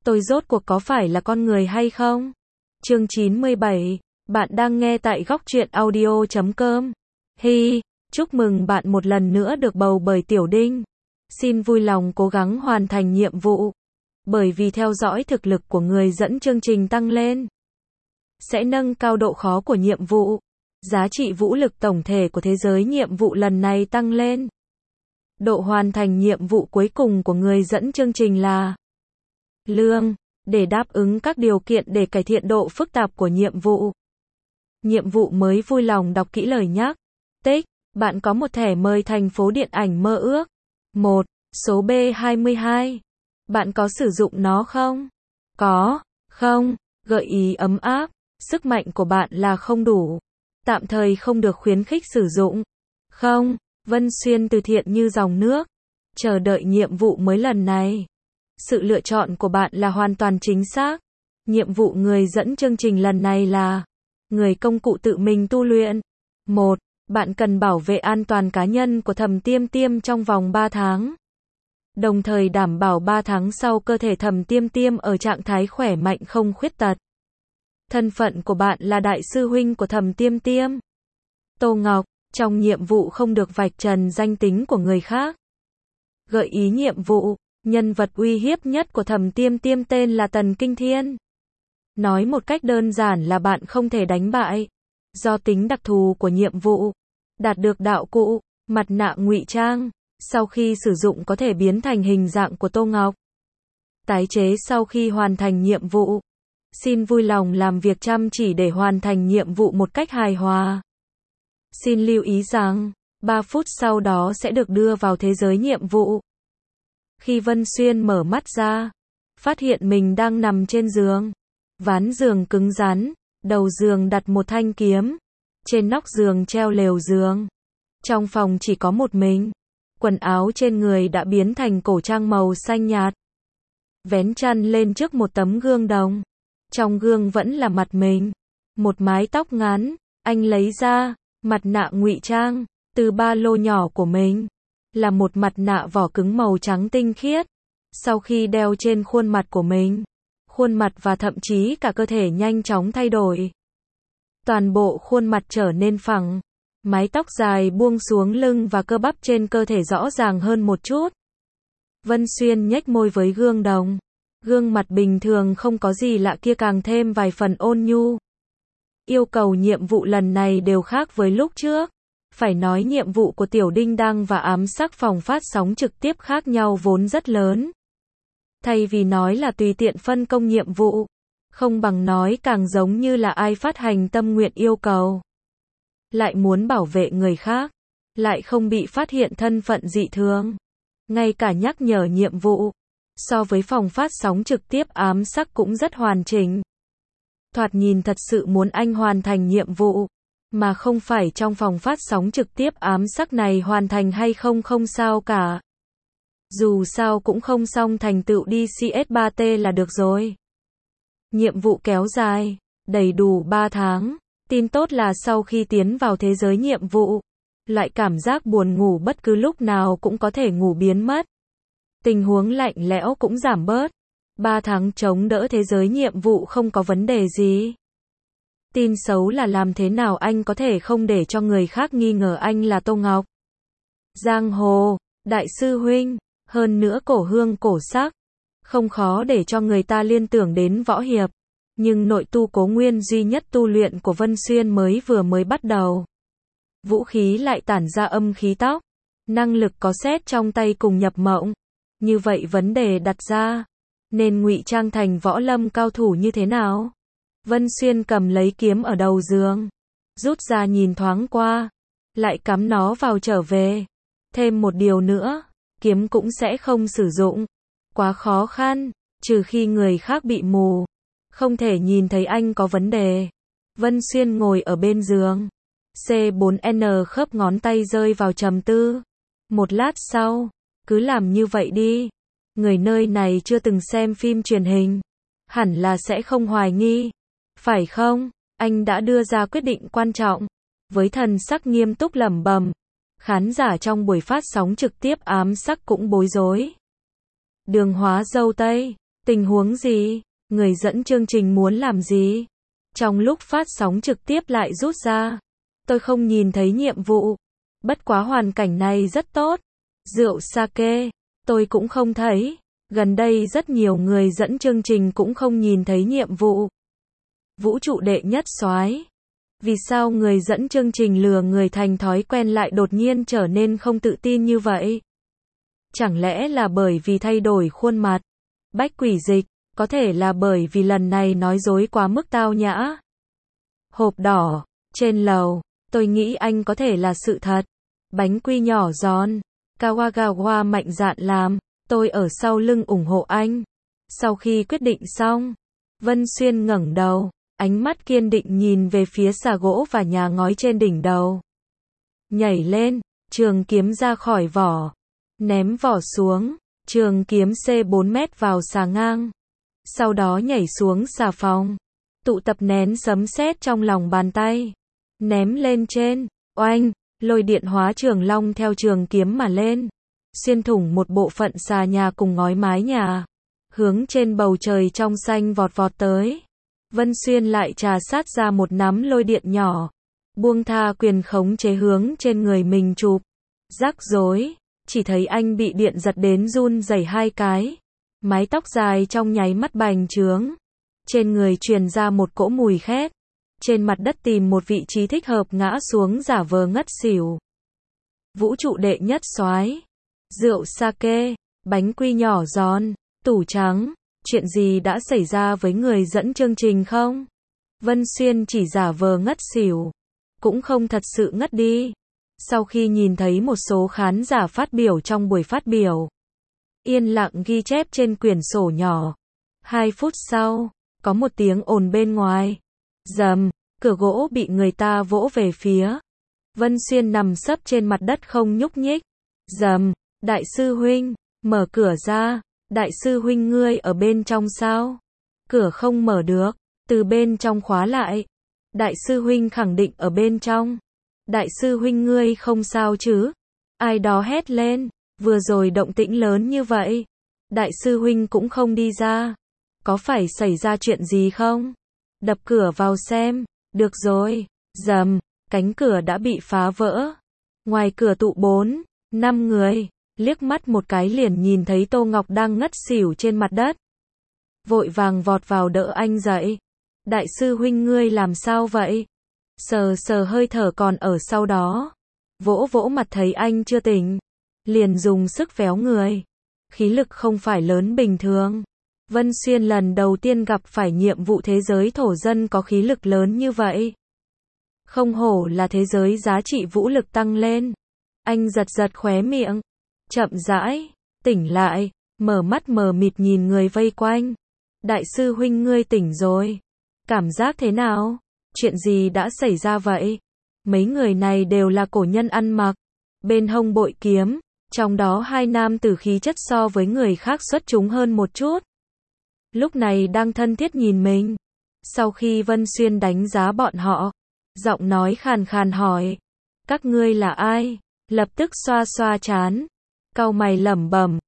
Tôi rốt cuộc có phải là con người hay không? Chương 97, bạn đang nghe tại góc truyện audio.com. Hi, chúc mừng bạn một lần nữa được bầu bởi Tiểu Đinh. Xin vui lòng cố gắng hoàn thành nhiệm vụ. Bởi vì theo dõi thực lực của người dẫn chương trình tăng lên, sẽ nâng cao độ khó của nhiệm vụ. Giá trị vũ lực tổng thể của thế giới nhiệm vụ lần này tăng lên. Độ hoàn thành nhiệm vụ cuối cùng của người dẫn chương trình là lương, để đáp ứng các điều kiện để cải thiện độ phức tạp của nhiệm vụ. Nhiệm vụ mới vui lòng đọc kỹ lời nhắc. Tích, bạn có một thẻ mời thành phố điện ảnh mơ ước. 1. Số B22. Bạn có sử dụng nó không? Có, không, gợi ý ấm áp. Sức mạnh của bạn là không đủ. Tạm thời không được khuyến khích sử dụng. Không, Vân Xuyên từ thiện như dòng nước. Chờ đợi nhiệm vụ mới lần này. Sự lựa chọn của bạn là hoàn toàn chính xác. Nhiệm vụ người dẫn chương trình lần này là người công cụ tự mình tu luyện. 1. Bạn cần bảo vệ an toàn cá nhân của Thẩm Tiêm Tiêm trong vòng 3 tháng. Đồng thời đảm bảo 3 tháng sau cơ thể Thẩm Tiêm Tiêm ở trạng thái khỏe mạnh không khuyết tật. Thân phận của bạn là đại sư huynh của Thẩm Tiêm Tiêm. Tô Ngọc, trong nhiệm vụ không được vạch trần danh tính của người khác. Gợi ý nhiệm vụ, nhân vật uy hiếp nhất của Thẩm Tiêm Tiêm tên là Tần Kinh Thiên. Nói một cách đơn giản là bạn không thể đánh bại. Do tính đặc thù của nhiệm vụ, đạt được đạo cụ, mặt nạ ngụy trang, sau khi sử dụng có thể biến thành hình dạng của Tô Ngọc. Tái chế sau khi hoàn thành nhiệm vụ. Xin vui lòng làm việc chăm chỉ để hoàn thành nhiệm vụ một cách hài hòa. Xin lưu ý rằng, 3 phút sau đó sẽ được đưa vào thế giới nhiệm vụ. Khi Vân Xuyên mở mắt ra, phát hiện mình đang nằm trên giường. Ván giường cứng rắn, đầu giường đặt một thanh kiếm. Trên nóc giường treo lều giường. Trong phòng chỉ có một mình. Quần áo trên người đã biến thành cổ trang màu xanh nhạt. Vén chăn lên trước một tấm gương đồng. Trong gương vẫn là mặt mình. Một mái tóc ngắn, anh lấy ra mặt nạ ngụy trang từ ba lô nhỏ của mình. Là một mặt nạ vỏ cứng màu trắng tinh khiết. Sau khi đeo trên khuôn mặt của mình, khuôn mặt và thậm chí cả cơ thể nhanh chóng thay đổi. Toàn bộ khuôn mặt trở nên phẳng. Mái tóc dài buông xuống lưng và cơ bắp trên cơ thể rõ ràng hơn một chút. Vân Xuyên nhếch môi với gương đồng. Gương mặt bình thường không có gì lạ kia càng thêm vài phần ôn nhu. Yêu cầu nhiệm vụ lần này đều khác với lúc trước. Phải nói nhiệm vụ của Tiểu Đinh Đăng và ám sắc phòng phát sóng trực tiếp khác nhau vốn rất lớn. Thay vì nói là tùy tiện phân công nhiệm vụ, không bằng nói càng giống như là ai phát hành tâm nguyện yêu cầu. Lại muốn bảo vệ người khác, lại không bị phát hiện thân phận dị thường. Ngay cả nhắc nhở nhiệm vụ, so với phòng phát sóng trực tiếp ám sắc cũng rất hoàn chỉnh. Thoạt nhìn thật sự muốn anh hoàn thành nhiệm vụ, mà không phải trong phòng phát sóng trực tiếp ám sắc này hoàn thành hay không không sao cả. Dù sao cũng không xong thành tựu đi CS3T là được rồi. Nhiệm vụ kéo dài, đầy đủ 3 tháng. Tin tốt là sau khi tiến vào thế giới nhiệm vụ, loại cảm giác buồn ngủ bất cứ lúc nào cũng có thể ngủ biến mất. Tình huống lạnh lẽo cũng giảm bớt. 3 tháng chống đỡ thế giới nhiệm vụ không có vấn đề gì. Tin xấu là làm thế nào anh có thể không để cho người khác nghi ngờ anh là Tô Ngọc. Giang hồ, đại sư huynh, hơn nữa cổ hương cổ sắc. Không khó để cho người ta liên tưởng đến võ hiệp. Nhưng nội tu cố nguyên duy nhất tu luyện của Vân Xuyên mới bắt đầu. Vũ khí lại tản ra âm khí tóc. Năng lực có xét trong tay cùng nhập mộng. Như vậy vấn đề đặt ra. Nên ngụy trang thành võ lâm cao thủ như thế nào? Vân Xuyên cầm lấy kiếm ở đầu giường. Rút ra nhìn thoáng qua. Lại cắm nó vào trở về. Thêm một điều nữa. Kiếm cũng sẽ không sử dụng. Quá khó khăn. Trừ khi người khác bị mù. Không thể nhìn thấy anh có vấn đề. Vân Xuyên ngồi ở bên giường. C4N khớp ngón tay rơi vào trầm tư. Một lát sau. Cứ làm như vậy đi. Người nơi này chưa từng xem phim truyền hình. Hẳn là sẽ không hoài nghi. Phải không? Anh đã đưa ra quyết định quan trọng. Với thần sắc nghiêm túc lẩm bẩm. Khán giả trong buổi phát sóng trực tiếp ám sắc cũng bối rối. Đường Hóa Dâu Tây. Tình huống gì? Người dẫn chương trình muốn làm gì? Trong lúc phát sóng trực tiếp lại rút ra. Tôi không nhìn thấy nhiệm vụ. Bất quá hoàn cảnh này rất tốt. Rượu sake, tôi cũng không thấy. Gần đây rất nhiều người dẫn chương trình cũng không nhìn thấy nhiệm vụ. Vũ trụ đệ nhất soái. Vì sao người dẫn chương trình lừa người thành thói quen lại đột nhiên trở nên không tự tin như vậy? Chẳng lẽ là bởi vì thay đổi khuôn mặt? Bách Quỷ Dịch, có thể là bởi vì lần này nói dối quá mức tao nhã. Hộp đỏ, trên lầu, tôi nghĩ anh có thể là sự thật. Bánh quy nhỏ giòn, Kawagawa mạnh dạn làm, tôi ở sau lưng ủng hộ anh. Sau khi quyết định xong, Vân Xuyên ngẩng đầu, ánh mắt kiên định nhìn về phía xà gỗ và nhà ngói trên đỉnh đầu. Nhảy lên, trường kiếm ra khỏi vỏ, ném vỏ xuống, trường kiếm C4 mét vào xà ngang. Sau đó nhảy xuống xà phòng, tụ tập nén sấm sét trong lòng bàn tay, ném lên trên, oanh, lôi điện hóa trường long theo trường kiếm mà lên, xuyên thủng một bộ phận xà nhà cùng ngói mái nhà, hướng trên bầu trời trong xanh vọt vọt tới. Vân Xuyên lại trà sát ra một nắm lôi điện nhỏ, buông tha quyền khống chế hướng trên người mình chụp. Rắc rối, chỉ thấy anh bị điện giật đến run rẩy hai cái. Mái tóc dài trong nháy mắt bành trướng. Trên người truyền ra một cỗ mùi khét. Trên mặt đất tìm một vị trí thích hợp ngã xuống giả vờ ngất xỉu. Vũ trụ đệ nhất soái. Rượu sake, bánh quy nhỏ giòn, tủ trắng. Chuyện gì đã xảy ra với người dẫn chương trình không? Vân Xuyên chỉ giả vờ ngất xỉu. Cũng không thật sự ngất đi. Sau khi nhìn thấy một số khán giả phát biểu trong buổi phát biểu, yên lặng ghi chép trên quyển sổ nhỏ. 2 phút sau, có một tiếng ồn bên ngoài. Rầm, cửa gỗ bị người ta vỗ về phía. Vân Xuyên nằm sấp trên mặt đất không nhúc nhích. Rầm, đại sư huynh, mở cửa ra. Đại sư huynh ngươi ở bên trong sao? Cửa không mở được, từ bên trong khóa lại. Đại sư huynh khẳng định ở bên trong. Đại sư huynh ngươi không sao chứ? Ai đó hét lên, vừa rồi động tĩnh lớn như vậy. Đại sư huynh cũng không đi ra. Có phải xảy ra chuyện gì không? Đập cửa vào xem, được rồi. Rầm, cánh cửa đã bị phá vỡ. Ngoài cửa tụ 4, 5 người. Liếc mắt một cái liền nhìn thấy Tô Ngọc đang ngất xỉu trên mặt đất. Vội vàng vọt vào đỡ anh dậy. Đại sư huynh ngươi làm sao vậy? Sờ sờ hơi thở còn ở sau đó. Vỗ vỗ mặt thấy anh chưa tỉnh. Liền dùng sức véo người. Khí lực không phải lớn bình thường. Vân Xuyên lần đầu tiên gặp phải nhiệm vụ thế giới thổ dân có khí lực lớn như vậy. Không hổ là thế giới giá trị vũ lực tăng lên. Anh giật giật khóe miệng. Chậm rãi, tỉnh lại, mở mắt mờ mịt nhìn người vây quanh. Đại sư huynh ngươi tỉnh rồi. Cảm giác thế nào? Chuyện gì đã xảy ra vậy? Mấy người này đều là cổ nhân ăn mặc. Bên hông bội kiếm, trong đó 2 nam tử khí chất so với người khác xuất chúng hơn một chút. Lúc này đang thân thiết nhìn mình. Sau khi Vân Xuyên đánh giá bọn họ, giọng nói khàn khàn hỏi. Các ngươi là ai? Lập tức xoa xoa trán. Cau mày lẩm bẩm,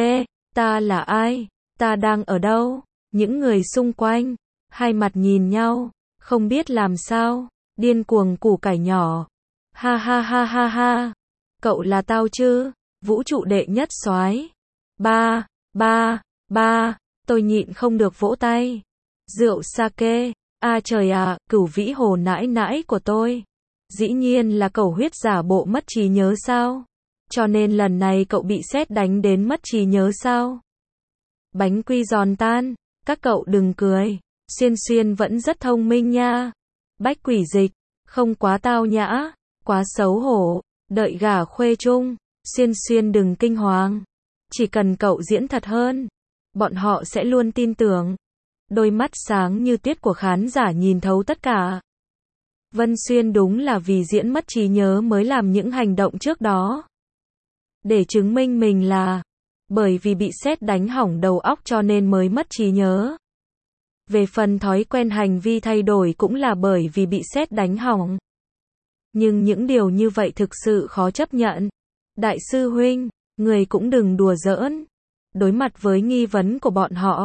ta là ai? Ta đang ở đâu? Những người xung quanh, hai mặt nhìn nhau, không biết làm sao, điên cuồng củ cải nhỏ. Ha ha ha ha ha, cậu là tao chứ? Vũ trụ đệ nhất soái. Ba, tôi nhịn không được vỗ tay. Rượu sake, trời à, Cửu Vĩ Hồ nãi nãi của tôi. Dĩ nhiên là cẩu huyết giả bộ mất trí nhớ sao? Cho nên lần này cậu bị sét đánh đến mất trí nhớ sao? Bánh quy giòn tan, các cậu đừng cười. Xuyên Xuyên vẫn rất thông minh nha. Bách Quỷ Dịch, không quá tao nhã, quá xấu hổ, đợi gả khuê chung. Xuyên Xuyên đừng kinh hoàng. Chỉ cần cậu diễn thật hơn, bọn họ sẽ luôn tin tưởng. Đôi mắt sáng như tuyết của khán giả nhìn thấu tất cả. Vân Xuyên đúng là vì diễn mất trí nhớ mới làm những hành động trước đó. Để chứng minh mình là bởi vì bị sét đánh hỏng đầu óc cho nên mới mất trí nhớ. Về phần thói quen hành vi thay đổi cũng là bởi vì bị sét đánh hỏng. Nhưng những điều như vậy thực sự khó chấp nhận. Đại sư huynh, người cũng đừng đùa giỡn. Đối mặt với nghi vấn của bọn họ,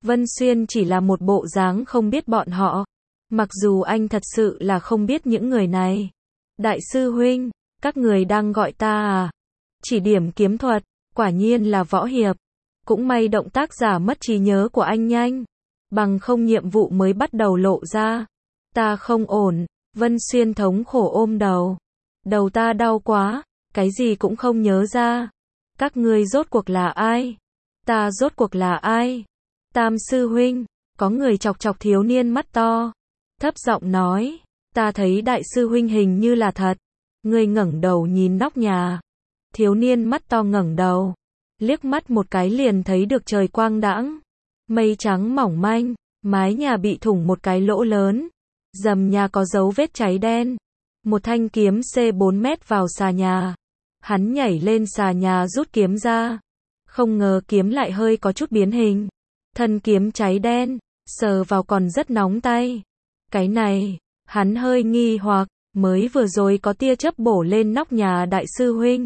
Vân Xuyên chỉ là một bộ dáng không biết bọn họ. Mặc dù anh thật sự là không biết những người này. Đại sư huynh, các người đang gọi ta à? Chỉ điểm kiếm thuật, quả nhiên là võ hiệp. Cũng may động tác giả mất trí nhớ của anh nhanh. Bằng không nhiệm vụ mới bắt đầu lộ ra. Ta không ổn, Vân Xuyên thống khổ ôm đầu. Đầu ta đau quá, cái gì cũng không nhớ ra. Các ngươi rốt cuộc là ai? Ta rốt cuộc là ai? Tam sư huynh, có người chọc chọc thiếu niên mắt to. Thấp giọng nói, ta thấy đại sư huynh hình như là thật. Ngươi ngẩng đầu nhìn nóc nhà. Thiếu niên mắt to ngẩng đầu, liếc mắt một cái liền thấy được trời quang đãng. Mây trắng mỏng manh, mái nhà bị thủng một cái lỗ lớn. Rầm nhà có dấu vết cháy đen. Một thanh kiếm C4 mét vào xà nhà. Hắn nhảy lên xà nhà rút kiếm ra. Không ngờ kiếm lại hơi có chút biến hình. Thân kiếm cháy đen, sờ vào còn rất nóng tay. Cái này, hắn hơi nghi hoặc, mới vừa rồi có tia chớp bổ lên nóc nhà đại sư huynh.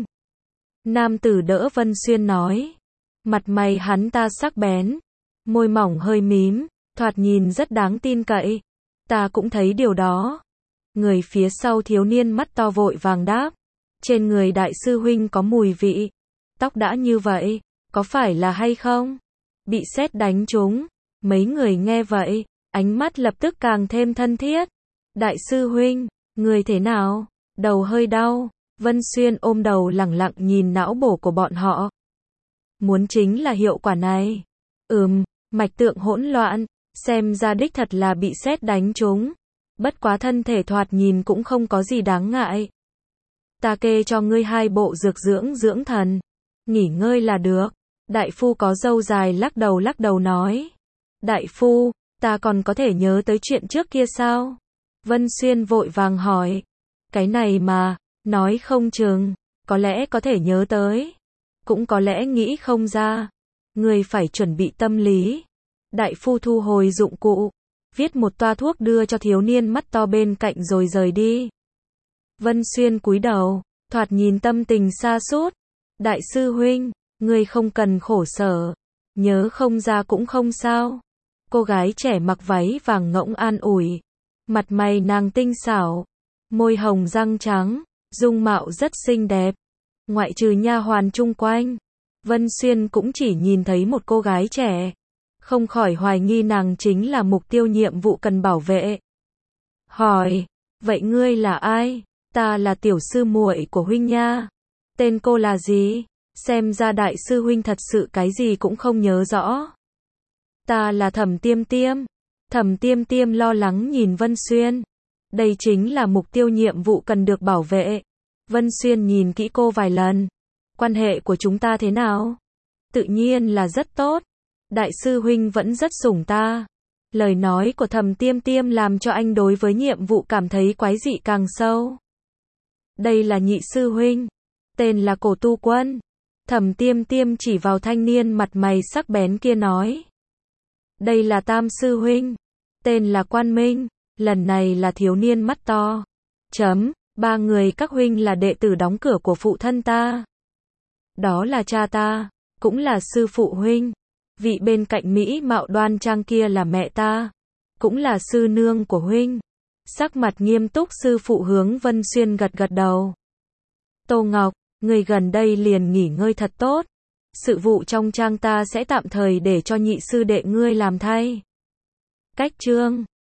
Nam tử đỡ Vân Xuyên nói. Mặt mày hắn ta sắc bén, môi mỏng hơi mím, thoạt nhìn rất đáng tin cậy. Ta cũng thấy điều đó. Người phía sau thiếu niên mắt to vội vàng đáp. Trên người đại sư huynh có mùi vị. Tóc đã như vậy, có phải là hay không? Bị sét đánh trúng. Mấy người nghe vậy, ánh mắt lập tức càng thêm thân thiết. Đại sư huynh, người thế nào? Đầu hơi đau. Vân Xuyên ôm đầu lẳng lặng nhìn não bổ của bọn họ. Muốn chính là hiệu quả này. Mạch tượng hỗn loạn, xem ra đích thật là bị sét đánh trúng. Bất quá thân thể thoạt nhìn cũng không có gì đáng ngại. Ta kê cho ngươi 2 bộ dược dưỡng thần. Nghỉ ngơi là được. Đại phu có râu dài lắc đầu nói. Đại phu, ta còn có thể nhớ tới chuyện trước kia sao? Vân Xuyên vội vàng hỏi. Cái này mà, nói không chừng, có lẽ có thể nhớ tới. Cũng có lẽ nghĩ không ra. Ngươi phải chuẩn bị tâm lý. Đại phu thu hồi dụng cụ. Viết một toa thuốc đưa cho thiếu niên mắt to bên cạnh rồi rời đi. Vân Xuyên cúi đầu, thoạt nhìn tâm tình sa sút. Đại sư huynh, ngươi không cần khổ sở. Nhớ không ra cũng không sao. Cô gái trẻ mặc váy vàng ngỗng an ủi. Mặt mày nàng tinh xảo, môi hồng răng trắng, dung mạo rất xinh đẹp. Ngoại trừ nha hoàn chung quanh, Vân Xuyên cũng chỉ nhìn thấy một cô gái trẻ. Không khỏi hoài nghi nàng chính là mục tiêu nhiệm vụ cần bảo vệ. Hỏi, vậy ngươi là ai? Ta là tiểu sư muội của huynh nha. Tên cô là gì? Xem ra đại sư huynh thật sự cái gì cũng không nhớ rõ. Ta là Thẩm Tiêm Tiêm. Thẩm Tiêm Tiêm lo lắng nhìn Vân Xuyên. Đây chính là mục tiêu nhiệm vụ cần được bảo vệ. Vân Xuyên nhìn kỹ cô vài lần. Quan hệ của chúng ta thế nào? Tự nhiên là rất tốt. Đại sư huynh vẫn rất sủng ta. Lời nói của Thẩm Tiêm Tiêm làm cho anh đối với nhiệm vụ cảm thấy quái dị càng sâu. Đây là nhị sư huynh. Tên là Cổ Tu Quân. Thẩm Tiêm Tiêm chỉ vào thanh niên mặt mày sắc bén kia nói. Đây là tam sư huynh. Tên là Quan Minh. Lần này là thiếu niên mắt to. 3 người các huynh là đệ tử đóng cửa của phụ thân ta. Đó là cha ta, cũng là sư phụ huynh. Vị bên cạnh mỹ mạo đoan trang kia là mẹ ta, cũng là sư nương của huynh. Sắc mặt nghiêm túc sư phụ hướng Vân Xuyên gật đầu. Tô Ngọc, người gần đây liền nghỉ ngơi thật tốt. Sự vụ trong trang ta sẽ tạm thời để cho nhị sư đệ ngươi làm thay. Cách chương